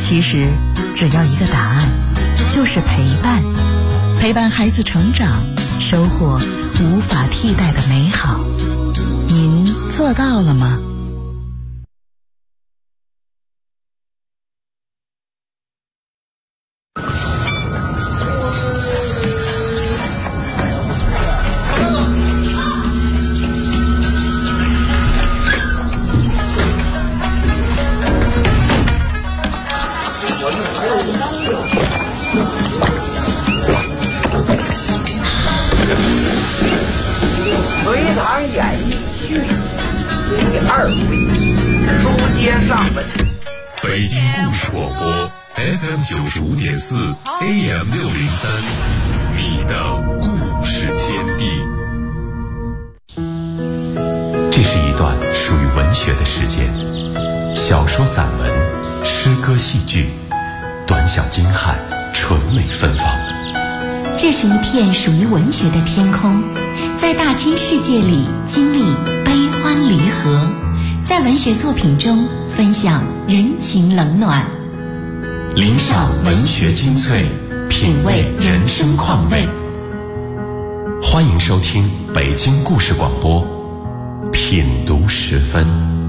其实只要一个答案，就是陪伴。陪伴孩子成长，收获无法替代的美好。您做到了吗？ 隋唐演义序第2回，书接上文。 北京故事广播 FM 95.4 AM 603，你的故事天地。这是一段属于文学的时间，小说、散文、诗歌、戏剧，短小精悍，纯美芬芳。 这是一片属于文学的天空，在大千世界里经历悲欢离合，在文学作品中分享人情冷暖， 领赏文学精粹，品味人生况味。欢迎收听北京故事广播品读时分。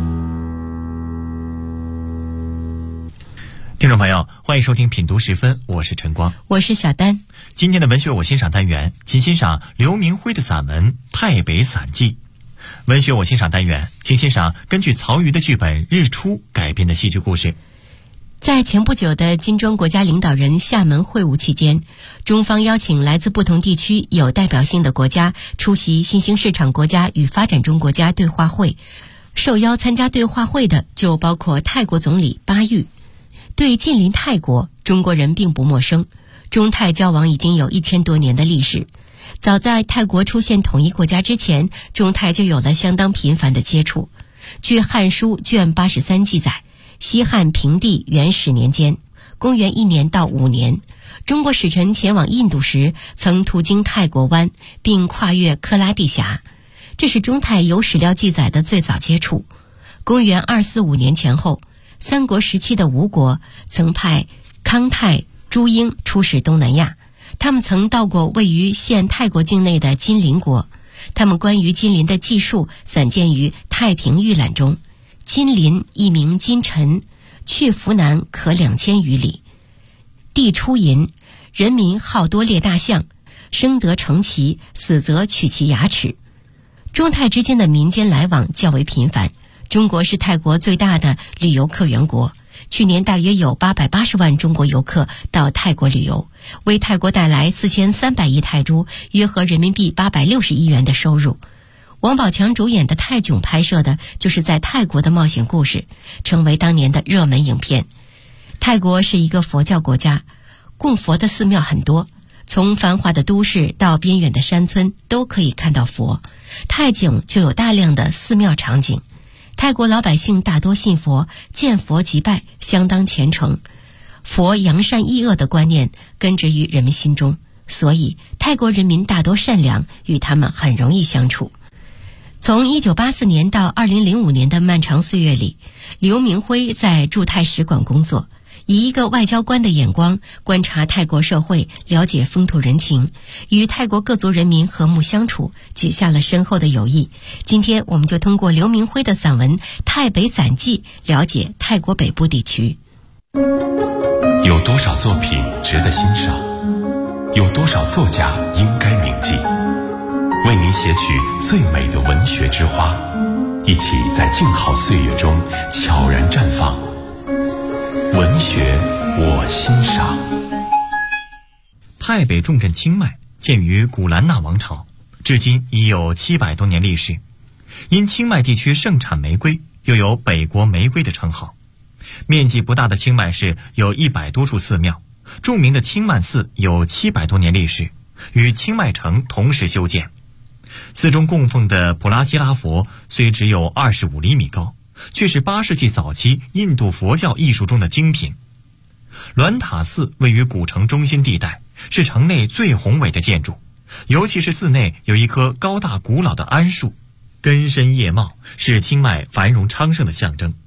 听众朋友，欢迎收听品读时分，我是陈光， 我是小丹。 今天的文学我欣赏单元，请欣赏刘明辉的散文《太北散记》。文学我欣赏单元，请欣赏根据曹禺的剧本《日出》改编的戏剧故事。 在前不久的金砖国家领导人厦门会晤期间，中方邀请来自不同地区有代表性的国家出席新兴市场国家与发展中国家对话会。受邀参加对话会的就包括泰国总理巴育。对近邻泰国，中国人并不陌生，中泰交往已经有1000多年的历史。早在泰国出现统一国家之前，中泰就有了相当频繁的接触。据《汉书》卷83记载，西汉平帝元始年间，公元1年到5年，中国使臣前往印度时，曾途经泰国湾，并跨越科拉地峡。这是中泰有史料记载的最早接触。公元245年前后，三国时期的吴国曾派康泰、朱英出使东南亚，他们曾到过位于现泰国境内的金陵国。他们关于金陵的记述散见于《太平御览》中。金陵一名金臣，去福南可2000余里。地出淫，人民好多猎大象，生得成其，死则取其牙齿。中泰之间的民间来往较为频繁。中国是泰国最大的旅游客源国，去年大约有880万中国游客到泰国旅游，为泰国带来4300亿泰铢，约合人民币860亿元的收入。王宝强主演的泰囧拍摄的就是在泰国的冒险故事，成为当年的热门影片。泰国是一个佛教国家，供佛的寺庙很多，从繁华的都市到边远的山村都可以看到佛。泰囧就有大量的寺庙场景。泰国老百姓大多信佛，见佛即拜，相当虔诚。佛扬善抑恶的观念根植于人们心中，所以泰国人民大多善良，与他们很容易相处。从1984年到2005年的漫长岁月里，刘明辉在驻泰使馆工作，以一个外交官的眼光观察泰国社会，了解风土人情，与泰国各族人民和睦相处，结下了深厚的友谊。今天我们就通过刘明辉的散文《太北散记》了解泰国北部地区。 有多少作品值得欣赏？有多少作家应该铭记？为您写取最美的文学之花，一起在静好岁月中悄然绽放。文学我欣赏。太北重镇清迈建于古兰纳王朝，至今已有700多年历史。因清迈地区盛产玫瑰，又有北国玫瑰的称号。面积不大的清迈市有100多处寺庙，著名的清迈寺有700多年历史，与清迈城同时修建。寺中供奉的普拉希拉佛虽只有25厘米高，却是8世纪早期印度佛教艺术中的精品。鸾塔寺位于古城中心地带，是城内最宏伟的建筑，尤其是寺内有一棵高大古老的桉树，根深叶茂，是清迈繁荣昌盛的象征。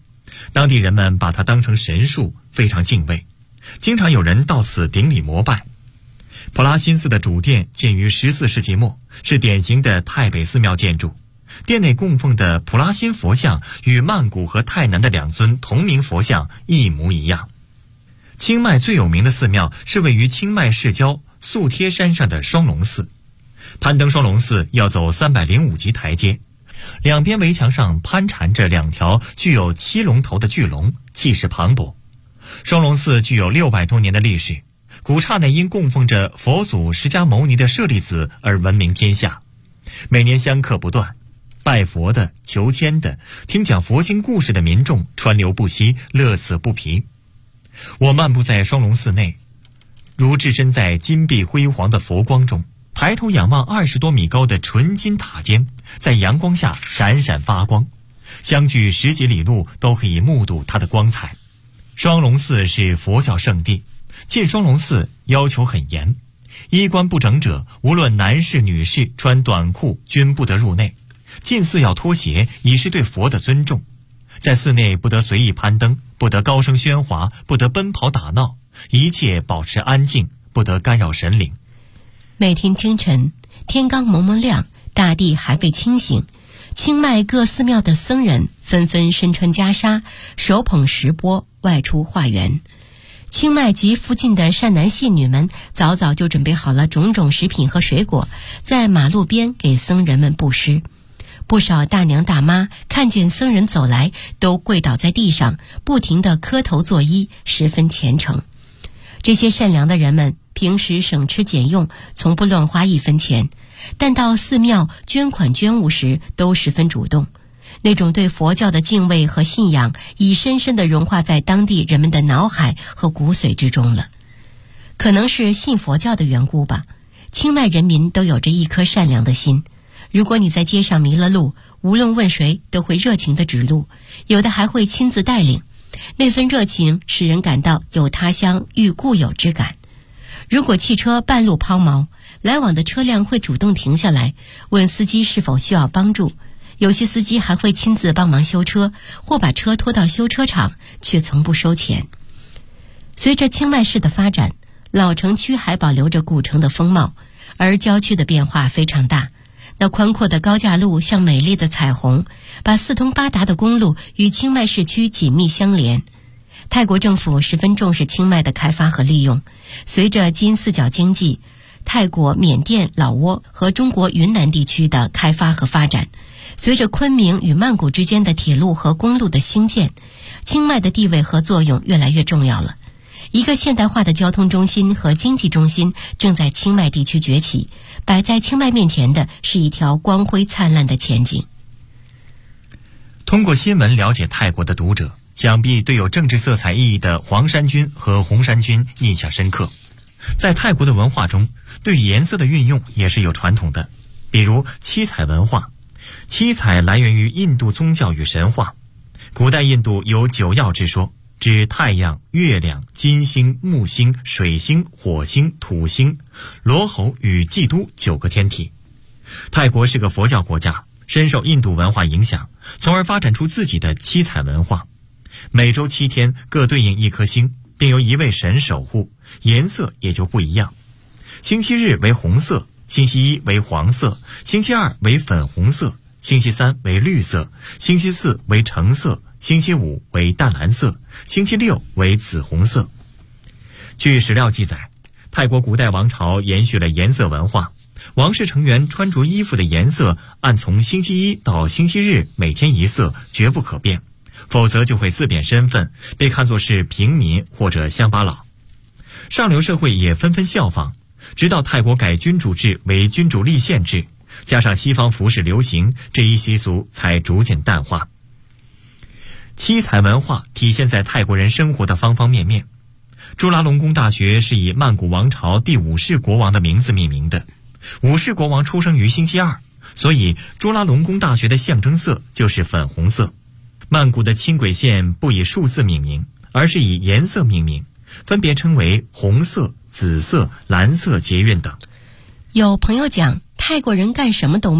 当地人们把它当成神树，非常敬畏，经常有人到此顶礼膜拜。普拉辛寺的主殿建于14世纪末，是典型的太北寺庙建筑。殿内供奉的普拉辛佛像与曼谷和泰南的2尊同名佛像一模一样。清迈最有名的寺庙是位于清迈市郊素贴山上的双龙寺。攀登双龙寺要走305级台阶，两边围墙上攀缠着2条具有7龙头的巨龙，气势磅礴。双龙寺具有600多年的历史，古刹内因供奉着佛祖释迦牟尼的舍利子而闻名天下，每年香客不断，拜佛的、求签的、听讲佛经故事的民众川流不息，乐此不疲。我漫步在双龙寺内，如置身在金碧辉煌的佛光中，抬头仰望20多米高的纯金塔尖，在阳光下闪闪发光，相距10几里路都可以目睹它的光彩。双龙寺是佛教圣地，进双龙寺要求很严，衣冠不整者，无论男士女士，穿短裤均不得入内。进寺要脱鞋，以示对佛的尊重。在寺内不得随意攀登，不得高声喧哗，不得奔跑打闹，一切保持安静，不得干扰神灵。 每天清晨，天刚蒙蒙亮，大地还未清醒，清迈各寺庙的僧人纷纷身穿袈裟，手捧石钵外出化缘。清迈及附近的善男信女们早早就准备好了种种食品和水果，在马路边给僧人们布施。不少大娘大妈看见僧人走来，都跪倒在地上，不停地磕头作揖，十分虔诚。这些善良的人们平时省吃俭用，从不乱花1分钱，但到寺庙捐款捐物时都十分主动。那种对佛教的敬畏和信仰已深深地融化在当地人们的脑海和骨髓之中了。可能是信佛教的缘故吧，清迈人民都有着一颗善良的心。如果你在街上迷了路，无论问谁都会热情地指路，有的还会亲自带领。那份热情使人感到有他乡遇故友之感。如果汽车半路抛锚，来往的车辆会主动停下来，问司机是否需要帮助。有些司机还会亲自帮忙修车，或把车拖到修车厂，却从不收钱。随着清迈市的发展，老城区还保留着古城的风貌，而郊区的变化非常大。那宽阔的高架路像美丽的彩虹，把四通八达的公路与清迈市区紧密相连。泰国政府十分重视清迈的开发和利用。随着金四角经济、泰国、缅甸、老挝和中国云南地区的开发和发展，随着昆明与曼谷之间的铁路和公路的兴建，清迈的地位和作用越来越重要了。一个现代化的交通中心和经济中心正在清迈地区崛起，摆在清迈面前的是一条光辉灿烂的前景。 通过新闻了解泰国的读者，想必对有政治色彩意义的黄衫军和红衫军印象深刻。在泰国的文化中，对颜色的运用也是有传统的，比如七彩文化。七彩来源于印度宗教与神话。古代印度有9曜之说，指太阳、月亮、金星、木星、水星、火星、土星、罗喉与基督9个天体。泰国是个佛教国家，深受印度文化影响，从而发展出自己的七彩文化。每周7天各对应1颗星，并由1位神守护，颜色也就不一样。星期日为红色，星期1为黄色，星期2为粉红色，星期3为绿色，星期4为橙色，星期5为淡蓝色，星期6为紫红色。据史料记载，泰国古代王朝延续了颜色文化，王室成员穿着衣服的颜色按从星期1到星期日每天1色，绝不可变，否则就会自贬身份，被看作是平民或者乡巴佬。上流社会也纷纷效仿，直到泰国改君主制为君主立宪制，加上西方服饰流行，这一习俗才逐渐淡化。七彩文化体现在泰国人生活的方方面面。朱拉隆功大学是以曼谷王朝第5世国王的名字命名的。5世国王出生于星期2，所以朱拉隆功大学的象征色就是粉红色。曼谷的轻轨线不以数字命名，而是以颜色命名，分别称为红色、紫色、蓝色捷运等。 有朋友讲，泰国人干什么都慢，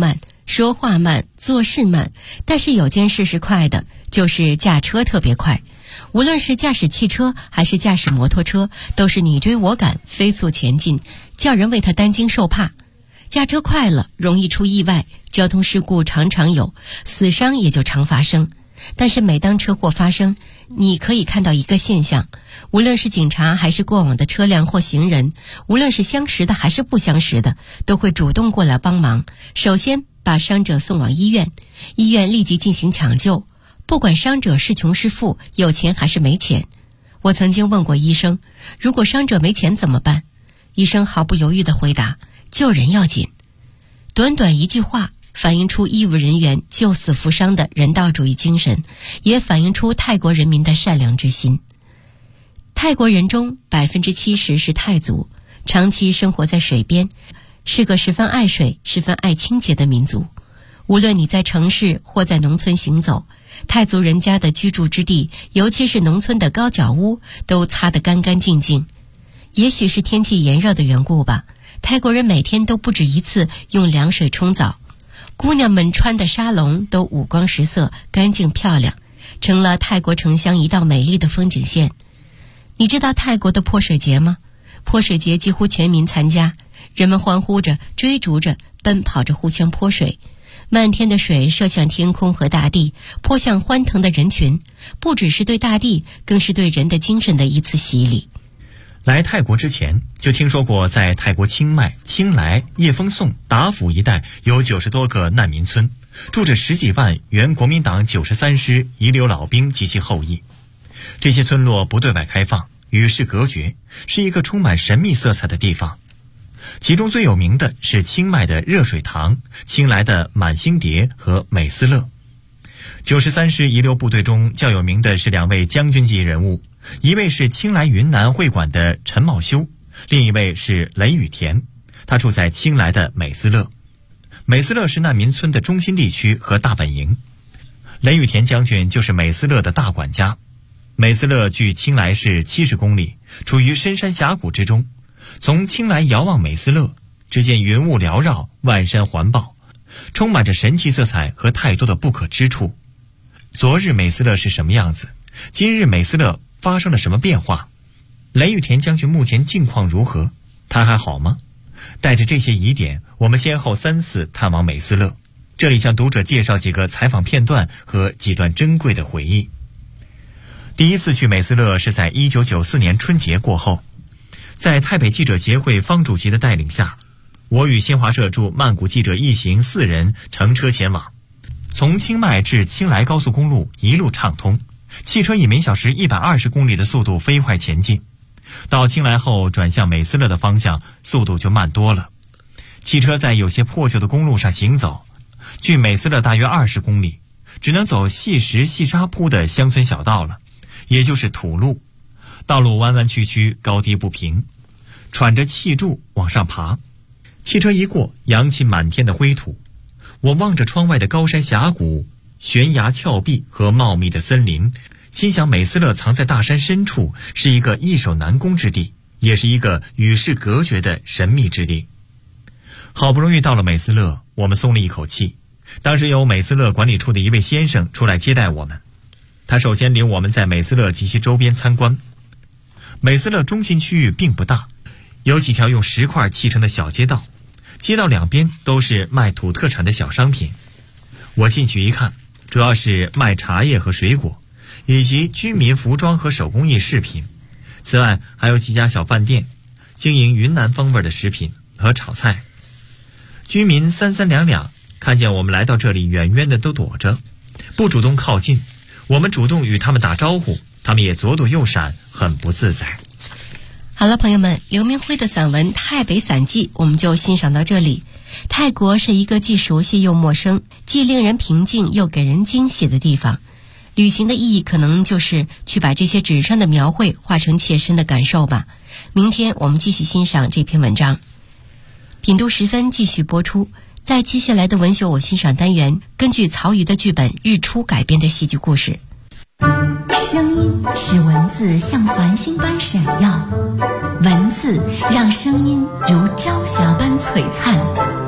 说话慢，做事慢，但是有件事是快的，就是驾车特别快。无论是驾驶汽车还是驾驶摩托车，都是你追我赶，飞速前进，叫人为他担惊受怕。驾车快了，容易出意外，交通事故常常有，死伤也就常发生。但是每当车祸发生，你可以看到一个现象，无论是警察还是过往的车辆或行人，无论是相识的还是不相识的，都会主动过来帮忙。首先把伤者送往医院，医院立即进行抢救，不管伤者是穷是富，有钱还是没钱。我曾经问过医生，如果伤者没钱怎么办？医生毫不犹豫地回答，救人要紧。短短一句话，反映出医务人员救死扶伤的人道主义精神，也反映出泰国人民的善良之心。泰国人中70%是泰族，长期生活在水边，是个十分爱水、十分爱清洁的民族。无论你在城市或在农村行走，泰族人家的居住之地，尤其是农村的高脚屋，都擦得干干净净。也许是天气炎热的缘故吧，泰国人每天都不止一次用凉水冲澡，姑娘们穿的纱笼都五光十色，干净漂亮，成了泰国城乡一道美丽的风景线。你知道泰国的泼水节吗？泼水节几乎全民参加，人们欢呼着，追逐着，奔跑着，互相泼水。漫天的水射向天空和大地，泼向欢腾的人群，不只是对大地，更是对人的精神的一次洗礼。 来泰国之前就听说过，在泰国清迈、清莱、叶风颂、达府一带有90多个难民村，住着10几万原国民党93师遗留老兵及其后裔。这些村落不对外开放，与世隔绝，是一个充满神秘色彩的地方。其中最有名的是清迈的热水塘、清莱的满星蝶和美斯乐。93师遗留部队中较有名的是2位将军级人物，一位是清莱云南会馆的陈茂修，另一位是雷雨田，他住在清莱的美斯乐。美斯乐是难民村的中心地区和大本营，雷雨田将军就是美斯乐的大管家。美斯乐距清莱市70公里，处于深山峡谷之中。从清莱遥望美斯乐，只见云雾缭绕，万山环抱，充满着神奇色彩和太多的不可知处。昨日美斯乐是什么样子？今日美斯乐发生了什么变化？雷雨田将军目前境况如何？他还好吗？带着这些疑点，我们先后3次探望美斯乐。这里向读者介绍几个采访片段和几段珍贵的回忆。第一次去美斯乐是在1994年春节过后，在台北记者协会方主席的带领下，我与新华社驻曼谷记者一行4人乘车前往。从清迈至清莱高速公路一路畅通，汽车以每小时120公里的速度飞快前进。到清莱后转向美斯乐的方向，速度就慢多了。汽车在有些破旧的公路上行走，距美斯乐大约20公里，只能走细石细沙铺的乡村小道了，也就是土路。道路弯弯曲曲，高低不平，喘着气柱往上爬。汽车一过，扬起满天的灰土。我望着窗外的高山峡谷、悬崖峭壁和茂密的森林，心想美斯乐藏在大山深处，是一个易守难攻之地，也是一个与世隔绝的神秘之地。好不容易到了美斯乐，我们松了一口气。当时由美斯乐管理处的一位先生出来接待我们，他首先领我们在美斯乐及其周边参观。美斯乐中心区域并不大，有几条用石块砌成的小街道，街道两边都是卖土特产的小商品。我进去一看，主要是卖茶叶和水果，以及居民服装和手工艺饰品。此外还有几家小饭店，经营云南风味的食品和炒菜。居民三三两两，看见我们来到这里，远远的都躲着，不主动靠近。我们主动与他们打招呼，他们也左躲右闪，很不自在。 好了，朋友们，刘明辉的散文《泰北散记》我们就欣赏到这里。泰国是一个既熟悉又陌生，既令人平静又给人惊喜的地方。旅行的意义可能就是去把这些纸上的描绘化成切身的感受吧。明天我们继续欣赏这篇文章。品读10分继续播出。在接下来的文学我欣赏单元，根据曹禺的剧本《日出》改编的戏剧故事。 声音使文字像繁星般闪耀，文字让声音如朝霞般璀璨。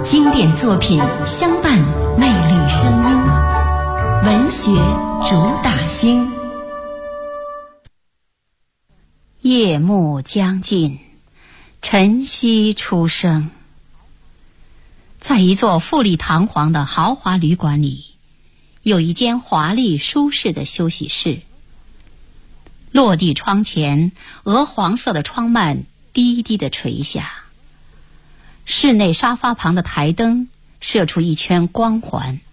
经典作品相伴魅力声音，文学主打星。 夜幕将近，晨曦初升。在一座富丽堂皇的豪华旅馆里，有一间华丽舒适的休息室。落地窗前，鹅黄色的窗幔低低地垂下，室内沙发旁的台灯射出一圈光环。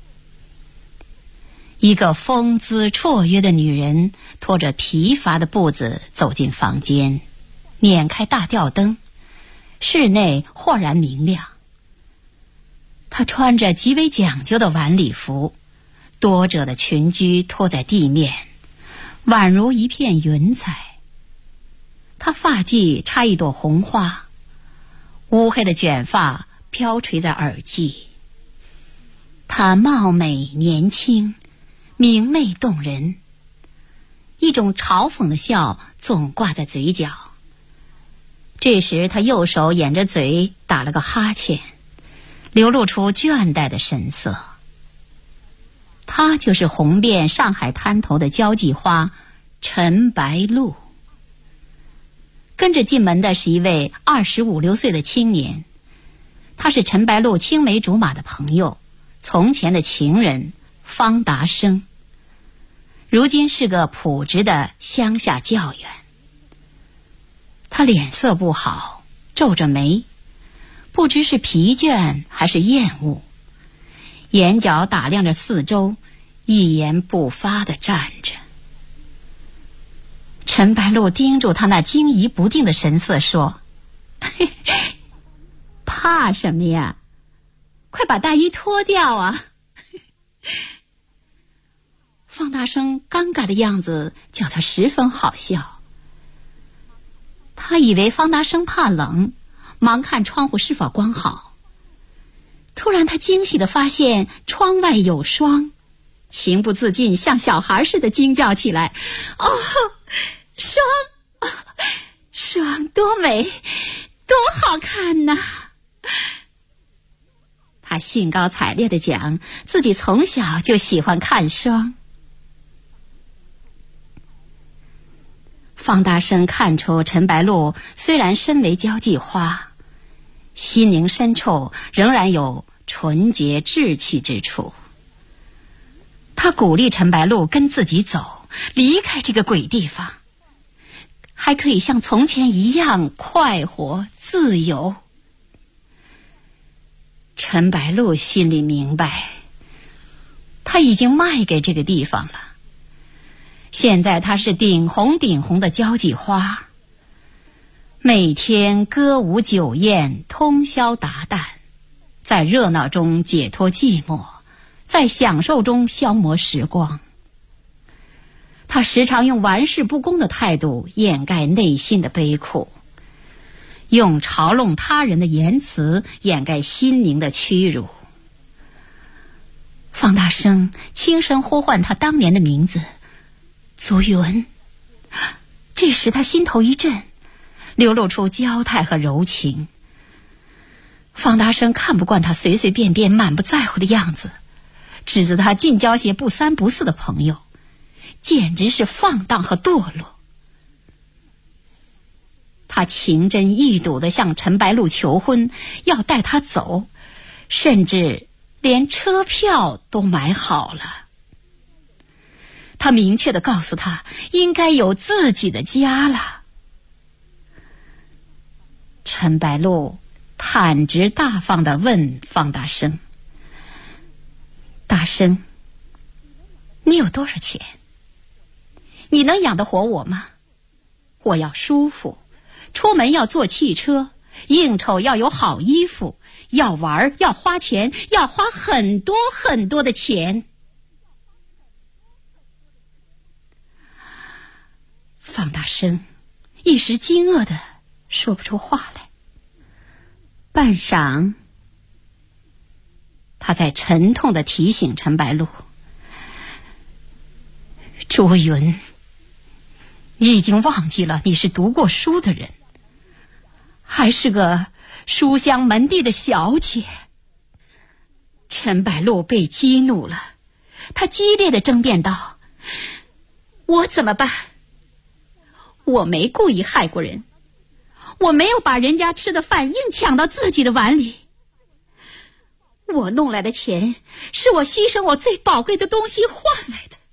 一个风姿绰约的女人拖着疲乏的步子走进房间，捻开大吊灯，室内豁然明亮。她穿着极为讲究的晚礼服，多褶的裙裾拖在地面，宛如一片云彩。她发髻插一朵红花，乌黑的卷发飘垂在耳际。她貌美年轻，明媚动人，一种嘲讽的笑总挂在嘴角。这时她右手掩着嘴打了个哈欠，流露出倦怠的神色。她就是红遍上海滩头的交际花陈白露。跟着进门的是一位25、26岁的青年，他是陈白露青梅竹马的朋友，从前的情人方达生，如今是个朴质的乡下教员。他脸色不好，皱着眉，不知是疲倦还是厌恶，眼角打量着四周，一言不发地站着。陈白露盯住他那惊疑不定的神色说：怕什么呀？快把大衣脱掉啊！方大生尴尬的样子叫他十分好笑。他以为方大生怕冷，忙看窗户是否关好。突然他惊喜地发现窗外有霜，情不自禁像小孩似的惊叫起来：哦，霜，霜多美，多好看呐！他兴高采烈地讲，自己从小就喜欢看霜。方大生看出陈白露虽然身为交际花，心灵深处仍然有纯洁稚气之处。他鼓励陈白露跟自己走，离开这个鬼地方，还可以像从前一样快活自由。陈白露心里明白，他已经卖给这个地方了。现在他是顶红的交际花，每天歌舞酒宴，通宵达旦，在热闹中解脱寂寞，在享受中消磨时光。他时常用玩世不恭的态度掩盖内心的悲苦，用嘲弄他人的言辞掩盖心灵的屈辱。方大生轻声呼唤他当年的名字，足云。这时他心头一震，流露出娇态和柔情。方大生看不惯他随随便便满不在乎的样子，指责他尽交些不三不四的朋友，简直是放荡和堕落。他情真意笃地向陈白露求婚，要带她走，甚至连车票都买好了。他明确地告诉他，应该有自己的家了。陈白露坦直大方地问方大生：大生，你有多少钱？你能养得活我吗？我要舒服，出门要坐汽车，应酬要有好衣服，要玩，要花钱，要花很多很多的钱。方大生一时惊愕的说不出话来。半晌，他在沉痛地提醒陈白露：卓云，你已经忘记了你是读过书的人，还是个书香门第的小姐。 陈白露被激怒了，他激烈地争辩道：我怎么办？我没故意害过人，我没有把人家吃的饭硬抢到自己的碗里，我弄来的钱是我牺牲我最宝贵的东西换来的，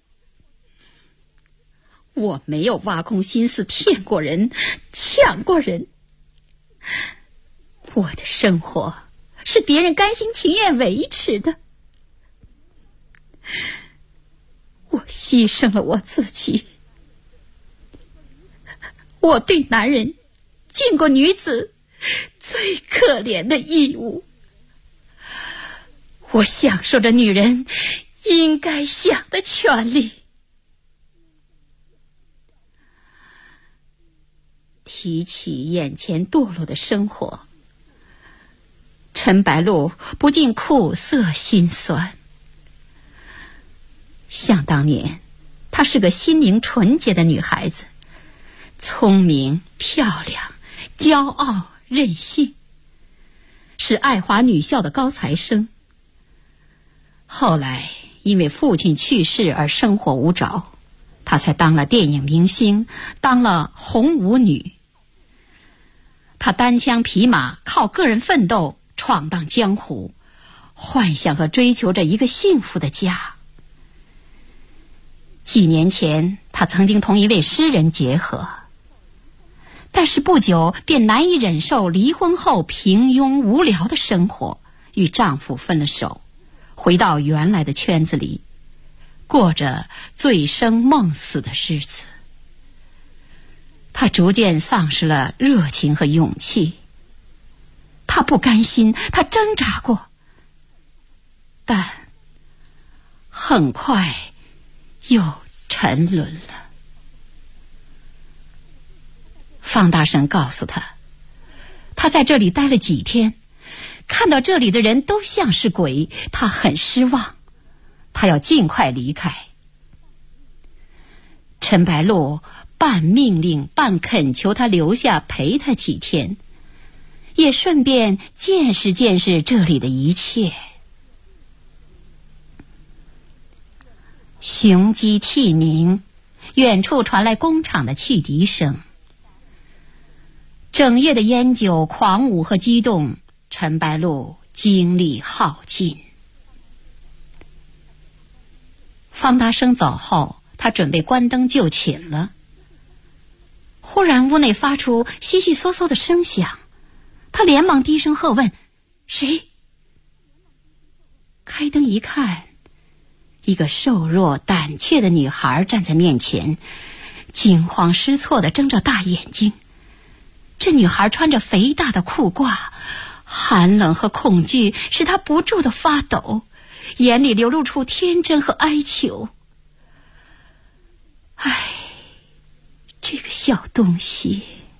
我没有挖空心思骗过人，抢过人，我的生活是别人甘心情愿维持的，我牺牲了我自己，我对男人尽过女子最可怜的义务，我享受着女人应该享的权利。提起眼前堕落的生活，陈白露不禁苦涩心酸。想当年，她是个心灵纯洁的女孩子，聪明、漂亮、骄傲、任性，是爱华女校的高材生。后来因为父亲去世而生活无着，她才当了电影明星，当了红舞女。她单枪匹马，靠个人奋斗闯荡江湖，幻想和追求着一个幸福的家。几年前，她曾经同一位诗人结合，但是不久便难以忍受离婚后平庸无聊的生活，与丈夫分了手，回到原来的圈子里，过着醉生梦死的日子。她逐渐丧失了热情和勇气，她不甘心，她挣扎过，但很快又沉沦了。方大生告诉他，他在这里待了几天，看到这里的人都像是鬼，他很失望，他要尽快离开。陈白露半命令半恳求他留下陪他几天，也顺便见识见识这里的一切。雄鸡啼鸣，远处传来工厂的汽笛声。整夜的烟酒、狂舞和激动，陈白露精力耗尽。方大生走后，他准备关灯就寝了。忽然屋内发出窸窸窣窣的声响，他连忙低声喝问：谁？开灯一看，一个瘦弱胆怯的女孩站在面前，惊慌失措地睁着大眼睛。这女孩穿着肥大的裤褂，寒冷和恐惧使她不住地发抖，眼里流露出天真和哀求。唉，这个小东西。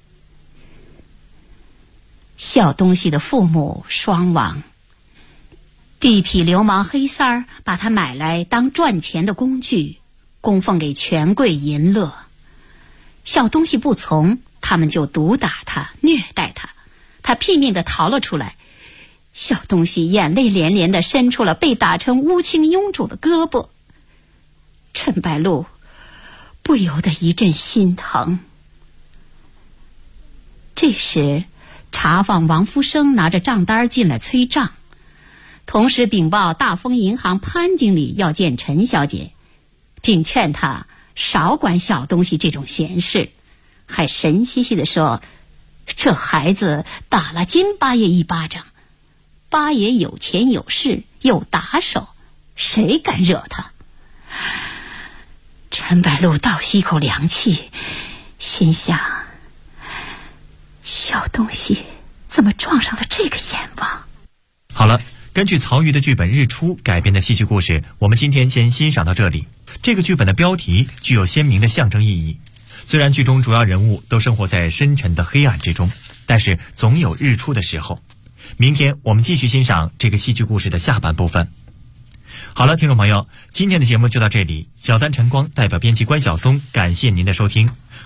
小东西的父母双亡，地痞流氓黑三儿把他买来当赚钱的工具，供奉给权贵淫乐。小东西不从，他们就毒打他，虐待他，他拼命地逃了出来。小东西眼泪连连地伸出了被打成乌青臃肿的胳膊。陈白露不由得一阵心疼。这时茶坊王福生拿着账单进来催账，同时禀报大丰银行潘经理要见陈小姐，并劝他少管小东西这种闲事，还神兮兮地说，这孩子打了金八爷一巴掌，八爷有钱有势有打手，谁敢惹他？陈白露倒吸一口凉气，心想，小东西怎么撞上了这个阎王？ 好了，根据曹禺的剧本《日出》改编的戏剧故事，我们今天先欣赏到这里。这个剧本的标题具有鲜明的象征意义。虽然剧中主要人物都生活在深沉的黑暗之中，但是总有日出的时候。明天我们继续欣赏这个戏剧故事的下半部分。好了，听众朋友，今天的节目就到这里。小丹晨光代表编辑关晓松，感谢您的收听。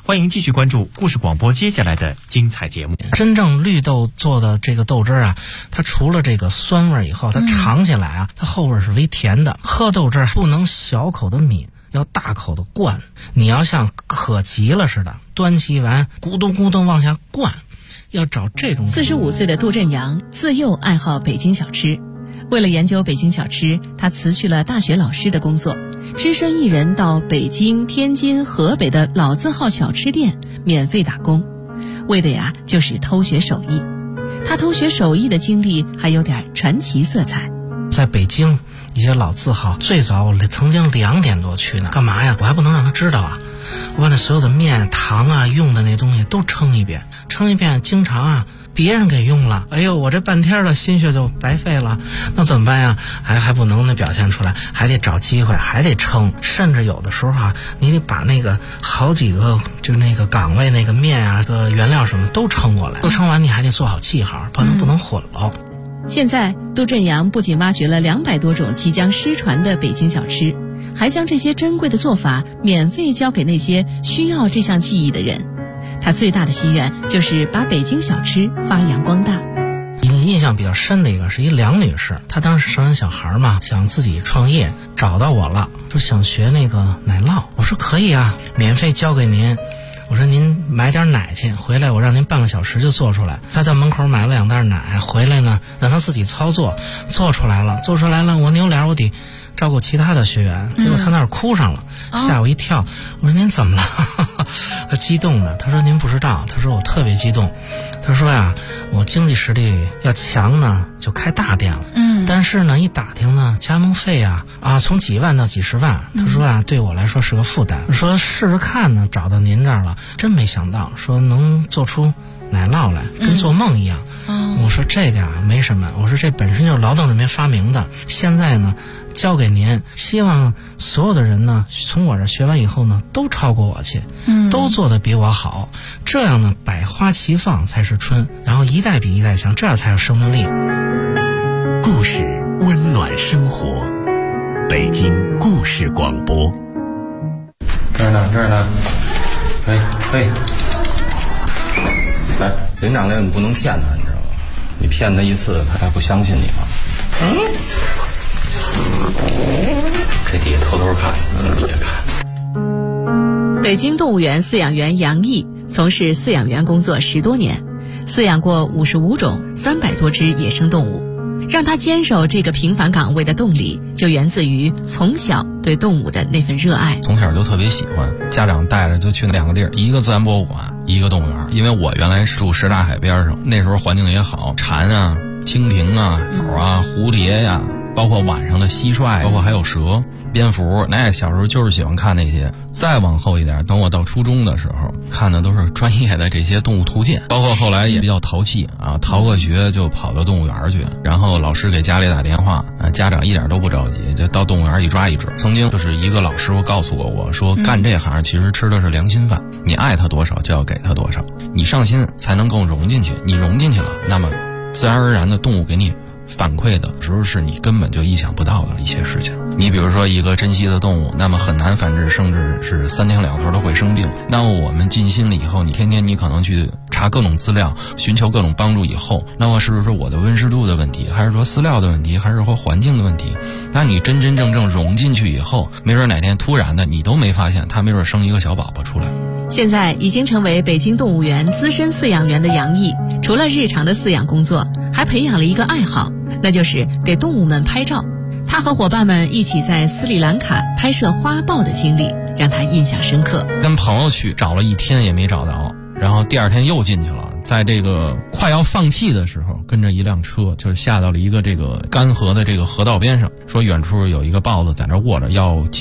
欢迎继续关注故事广播接下来的精彩节目。 真正绿豆做的这个豆汁啊，它除了这个酸味以后，它尝起来啊，它后味是微甜的。喝豆汁不能小口的抿，要大口的灌。你要像渴急了似的，端起一碗咕咚咕咚往下灌，要找这种。 45岁的杜振阳自幼爱好北京小吃，为了研究北京小吃，他辞去了大学老师的工作，只身一人到北京、天津、河北的老字号小吃店免费打工，为的呀就是偷学手艺。他偷学手艺的经历还有点传奇色彩。 在北京一些老字号，最早我曾经2点多去呢，干嘛呀？我还不能让他知道啊！我把那所有的面、糖啊、用的那东西都称一遍，经常啊别人给用了，哎呦，我这半天的心血就白费了，那怎么办呀？还不能表现出来，还得找机会，还得称，甚至有的时候啊，你得把那个好几个就那个岗位那个面啊、个原料什么都称过来，都称完你还得做好记号，不能混了。 现在杜振阳不仅挖掘了200多种即将失传的北京小吃，还将这些珍贵的做法免费交给那些需要这项技艺的人。他最大的心愿就是把北京小吃发扬光大。 印象比较深的一个是一梁女士，她当时生完小孩嘛，想自己创业，找到我了，说想学那个奶酪。我说可以啊，免费教给您。我说您买点奶去，回来我让您半个小时就做出来。他在门口买了2袋奶，回来呢让他自己操作，做出来了。我扭脸我得照顾其他的学员，结果他那儿哭上了，吓我一跳。我说您怎么了？他激动的，他说您不知道，他说我特别激动。他说呀，我经济实力要强呢，就开大店了。但是呢，一打听呢，加盟费啊从几万到几十万。他说啊，对我来说是个负担。说试试看呢，找到您这儿了，真没想到说能做出奶酪来，跟做梦一样。我说这个呀没什么，我说这本身就是劳动人民发明的，现在呢交给您，希望所有的人呢从我这学完以后呢都超过我去，都做得比我好，这样呢百花齐放才是春，然后一代比一代强，这样才有生命力。 故事温暖生活，北京故事广播。 这儿呢，嘿，来，林长烈，你不能骗他，你知道吗？你骗他一次，他还不相信你吗？这底下偷偷看，底下看。 北京动物园饲养员杨毅从事饲养员工作10多年，饲养过55种300多只野生动物。让他坚守这个平凡岗位的动力，就源自于从小对动物的那份热爱。 从小就特别喜欢，家长带着就去2个地儿，一个自然博物馆，一个动物园。因为我原来住什刹海边上，那时候环境也好，蝉啊、蜻蜓啊、鸟啊、蝴蝶呀，包括晚上的蟋蟀，包括还有蛇、蝙蝠，那小时候就是喜欢看那些。再往后一点，等我到初中的时候，看的都是专业的这些动物图鉴，包括后来也比较淘气啊，逃个学就跑到动物园去，然后老师给家里打电话，家长一点都不着急，就到动物园一抓一只。曾经就是一个老师傅告诉过我说，干这行其实吃的是良心饭，你爱他多少就要给他多少，你上心才能够融进去，你融进去了，那么自然而然的动物给你反馈的时候是你根本就意想不到的一些事情。你比如说一个珍稀的动物，那么很难繁殖，甚至是3天2头的会生病。那么我们尽心了以后，你天天你可能去查各种资料，寻求各种帮助以后，那么是不是我的温湿度的问题，还是说饲料的问题，还是说环境的问题？那你真真正正融进去以后，没准哪天突然的你都没发现，它没准生一个小宝宝出来。 现在已经成为北京动物园资深饲养员的杨毅，除了日常的饲养工作，还培养了一个爱好，那就是给动物们拍照。他和伙伴们一起在斯里兰卡拍摄花豹的经历让他印象深刻。 跟朋友去找了1天也没找到，然后第2天又进去了，在这个快要放弃的时候，跟着一辆车就下到了一个这个干涸的这个河道边上，说远处有一个豹子在那卧着要